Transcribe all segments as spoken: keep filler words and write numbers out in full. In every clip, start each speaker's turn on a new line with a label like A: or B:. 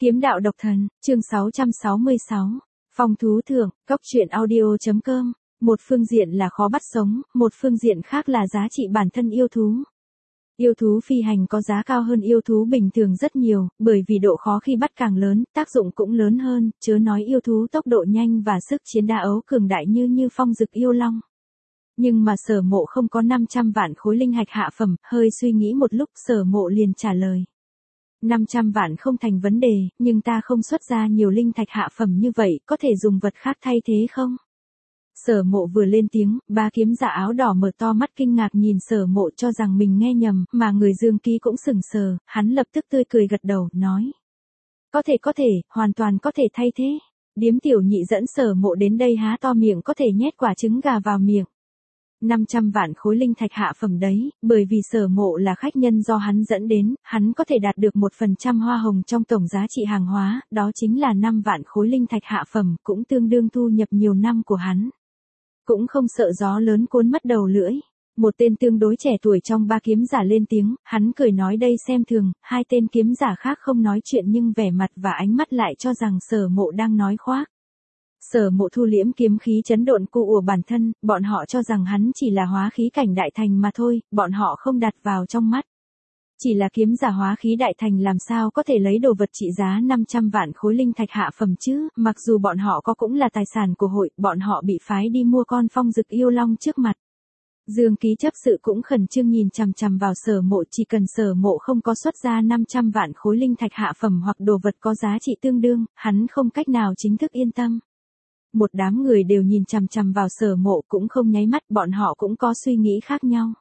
A: Kiếm đạo độc thần, chương sáu trăm sáu mươi sáu. Phong thú thưởng, cốc truyện audio.com. Một phương diện là khó bắt sống, một phương diện khác là giá trị bản thân yêu thú. Yêu thú phi hành có giá cao hơn yêu thú bình thường rất nhiều, bởi vì độ khó khi bắt càng lớn, tác dụng cũng lớn hơn, chớ nói yêu thú tốc độ nhanh và sức chiến đa ấu cường đại như như phong dực yêu long. Nhưng mà Sở Mộ không có năm trăm vạn khối linh hạch hạ phẩm, hơi suy nghĩ một lúc Sở Mộ liền trả lời. năm trăm vạn không thành vấn đề, nhưng ta không xuất ra nhiều linh thạch hạ phẩm như vậy, có thể dùng vật khác thay thế không? Sở Mộ vừa lên tiếng, ba kiếm giả áo đỏ mở to mắt kinh ngạc nhìn Sở Mộ cho rằng mình nghe nhầm, mà người Dương Ký cũng sững sờ, hắn lập tức tươi cười gật đầu, nói. Có thể có thể, hoàn toàn có thể thay thế. Điếm tiểu nhị dẫn Sở Mộ đến đây há to miệng có thể nhét quả trứng gà vào miệng. năm trăm vạn khối linh thạch hạ phẩm đấy, bởi vì Sở Mộ là khách nhân do hắn dẫn đến, hắn có thể đạt được một phần trăm hoa hồng trong tổng giá trị hàng hóa, đó chính là năm vạn khối linh thạch hạ phẩm, cũng tương đương thu nhập nhiều năm của hắn. Cũng không sợ gió lớn cuốn mất đầu lưỡi. Một tên tương đối trẻ tuổi trong ba kiếm giả lên tiếng, hắn cười nói đây xem thường, hai tên kiếm giả khác không nói chuyện nhưng vẻ mặt và ánh mắt lại cho rằng Sở Mộ đang nói khoác. Sở Mộ thu liễm kiếm khí chấn độn cụ của bản thân, bọn họ cho rằng hắn chỉ là hóa khí cảnh đại thành mà thôi, bọn họ không đặt vào trong mắt. Chỉ là kiếm giả hóa khí đại thành làm sao có thể lấy đồ vật trị giá năm trăm vạn khối linh thạch hạ phẩm chứ, mặc dù bọn họ có cũng là tài sản của hội, bọn họ bị phái đi mua con phong dực yêu long trước mặt. Dương Ký chấp sự cũng khẩn trương nhìn chằm chằm vào Sở Mộ, chỉ cần Sở Mộ không có xuất ra năm trăm vạn khối linh thạch hạ phẩm hoặc đồ vật có giá trị tương đương, hắn không cách nào chính thức yên tâm. Một đám người đều nhìn chằm chằm vào Sở Mộ cũng không nháy mắt, bọn họ cũng có suy nghĩ khác nhau.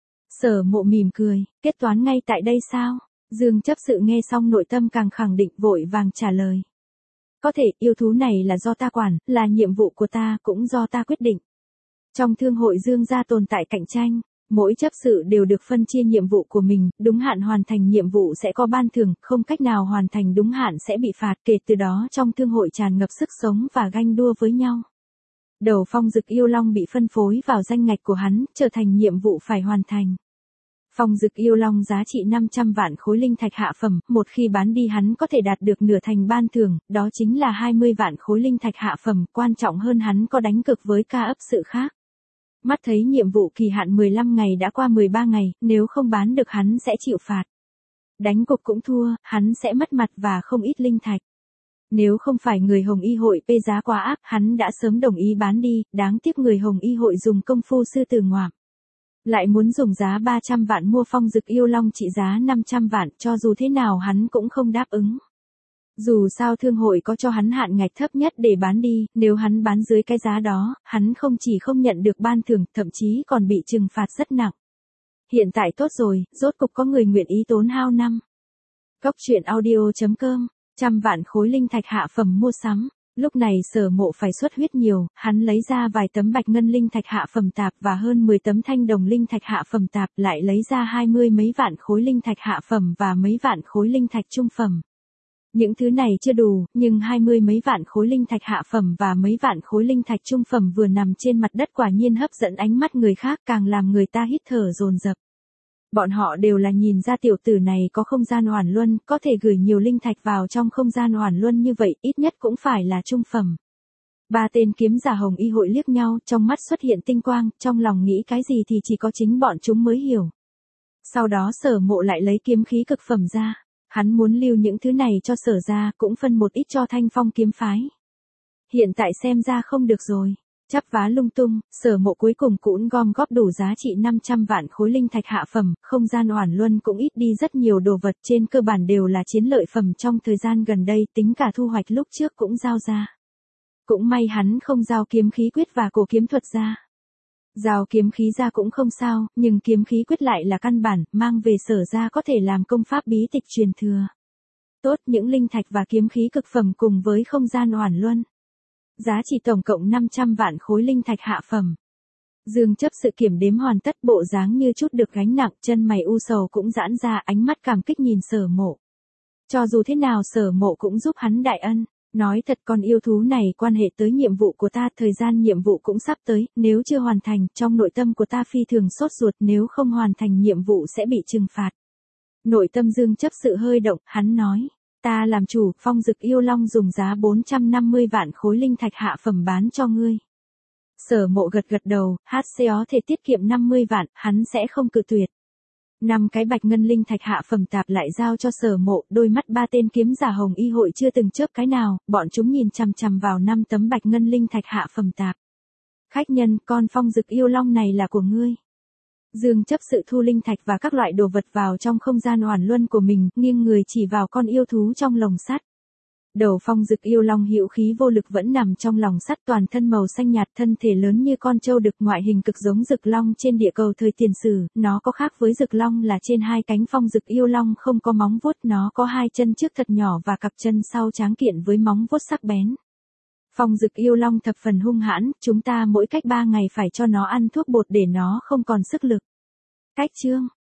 A: Sở Mộ mỉm cười, kết toán ngay tại đây sao? Dương chấp sự nghe xong nội tâm càng khẳng định vội vàng trả lời. Có thể, yêu thú này là do ta quản, là nhiệm vụ của ta, cũng do ta quyết định. Trong thương hội Dương gia tồn tại cạnh tranh, mỗi chấp sự đều được phân chia nhiệm vụ của mình, đúng hạn hoàn thành nhiệm vụ sẽ có ban thưởng, không cách nào hoàn thành đúng hạn sẽ bị phạt, kể từ đó trong thương hội tràn ngập sức sống và ganh đua với nhau. Đầu phong dực yêu long bị phân phối vào danh ngạch của hắn, trở thành nhiệm vụ phải hoàn thành. Phong dực yêu long giá trị năm trăm vạn khối linh thạch hạ phẩm, một khi bán đi hắn có thể đạt được nửa thành ban thưởng, đó chính là hai mươi vạn khối linh thạch hạ phẩm, quan trọng hơn hắn có đánh cược với ca ấp sự khác. Mắt thấy nhiệm vụ kỳ hạn mười lăm ngày đã qua mười ba ngày, nếu không bán được hắn sẽ chịu phạt. Đánh cục cũng thua, hắn sẽ mất mặt và không ít linh thạch. Nếu không phải người Hồng Y hội pê giá quá ác, hắn đã sớm đồng ý bán đi, đáng tiếc người Hồng Y hội dùng công phu sư tử ngoạm. Lại muốn dùng giá ba trăm vạn mua phong dực yêu long trị giá năm trăm vạn, cho dù thế nào hắn cũng không đáp ứng. Dù sao thương hội có cho hắn hạn ngạch thấp nhất để bán đi, nếu hắn bán dưới cái giá đó, hắn không chỉ không nhận được ban thưởng, thậm chí còn bị trừng phạt rất nặng. Hiện tại tốt rồi, rốt cục có người nguyện ý tốn hao năm. Cốc truyện audio.com, trăm vạn khối linh thạch hạ phẩm mua sắm. Lúc này Sở Mộ phải xuất huyết nhiều, hắn lấy ra vài tấm bạch ngân linh thạch hạ phẩm tạp và hơn mười tấm thanh đồng linh thạch hạ phẩm tạp, lại lấy ra hai mươi mấy vạn khối linh thạch hạ phẩm và mấy vạn khối linh thạch trung phẩm. Những thứ này chưa đủ, nhưng hai mươi mấy vạn khối linh thạch hạ phẩm và mấy vạn khối linh thạch trung phẩm vừa nằm trên mặt đất quả nhiên hấp dẫn ánh mắt người khác, càng làm người ta hít thở dồn dập. Bọn họ đều là nhìn ra tiểu tử này có không gian oản luân, có thể gửi nhiều linh thạch vào trong không gian oản luân như vậy, ít nhất cũng phải là trung phẩm. Ba tên kiếm giả Hồng Y hội liếc nhau, trong mắt xuất hiện tinh quang, trong lòng nghĩ cái gì thì chỉ có chính bọn chúng mới hiểu. Sau đó Sở Mộ lại lấy kiếm khí cực phẩm ra. Hắn muốn lưu những thứ này cho Sở gia, cũng phân một ít cho Thanh Phong kiếm phái. Hiện tại xem ra không được rồi. Chắp vá lung tung, Sở Mộ cuối cùng cũng gom góp đủ giá trị năm trăm vạn khối linh thạch hạ phẩm, không gian oản luân cũng ít đi rất nhiều đồ vật, trên cơ bản đều là chiến lợi phẩm trong thời gian gần đây, tính cả thu hoạch lúc trước cũng giao ra. Cũng may hắn không giao kiếm khí quyết và cổ kiếm thuật ra. Giao kiếm khí ra cũng không sao, nhưng kiếm khí quyết lại là căn bản, mang về Sở ra có thể làm công pháp bí tịch truyền thừa. Tốt, những linh thạch và kiếm khí cực phẩm cùng với không gian oản luân. Giá trị tổng cộng năm trăm vạn khối linh thạch hạ phẩm. Dương chấp sự kiểm đếm hoàn tất, bộ dáng như chút được gánh nặng, chân mày u sầu cũng giãn ra, ánh mắt cảm kích nhìn Sở Mộ. Cho dù thế nào Sở Mộ cũng giúp hắn đại ân. Nói thật con yêu thú này quan hệ tới nhiệm vụ của ta, thời gian nhiệm vụ cũng sắp tới, nếu chưa hoàn thành, trong nội tâm của ta phi thường sốt ruột, nếu không hoàn thành nhiệm vụ sẽ bị trừng phạt. Nội tâm Dương chấp sự hơi động, hắn nói. Ta làm chủ, Phong Dực Yêu Long dùng giá bốn trăm năm mươi vạn khối linh thạch hạ phẩm bán cho ngươi. Sở Mộ gật gật đầu, hát xê có thể tiết kiệm năm mươi vạn, hắn sẽ không cự tuyệt. Năm cái bạch ngân linh thạch hạ phẩm tạp lại giao cho Sở Mộ, đôi mắt ba tên kiếm giả hồng y hội chưa từng chớp cái nào, bọn chúng nhìn chằm chằm vào năm tấm bạch ngân linh thạch hạ phẩm tạp. Khách nhân, con Phong Dực Yêu Long này là của ngươi. Dương chấp sự thu linh thạch và các loại đồ vật vào trong không gian oản luân của mình, nghiêng người chỉ vào con yêu thú trong lồng sắt. Đầu Phong Dực Yêu Long hữu khí vô lực vẫn nằm trong lồng sắt, toàn thân màu xanh nhạt, thân thể lớn như con trâu đực, ngoại hình cực giống Dực Long trên địa cầu thời tiền sử. Nó có khác với Dực Long là trên hai cánh Phong Dực Yêu Long không có móng vuốt, nó có hai chân trước thật nhỏ và cặp chân sau tráng kiện với móng vuốt sắc bén. Phong Dực Yêu Long thập phần hung hãn, chúng ta mỗi cách ba ngày phải cho nó ăn thuốc bột để nó không còn sức lực. Cách chương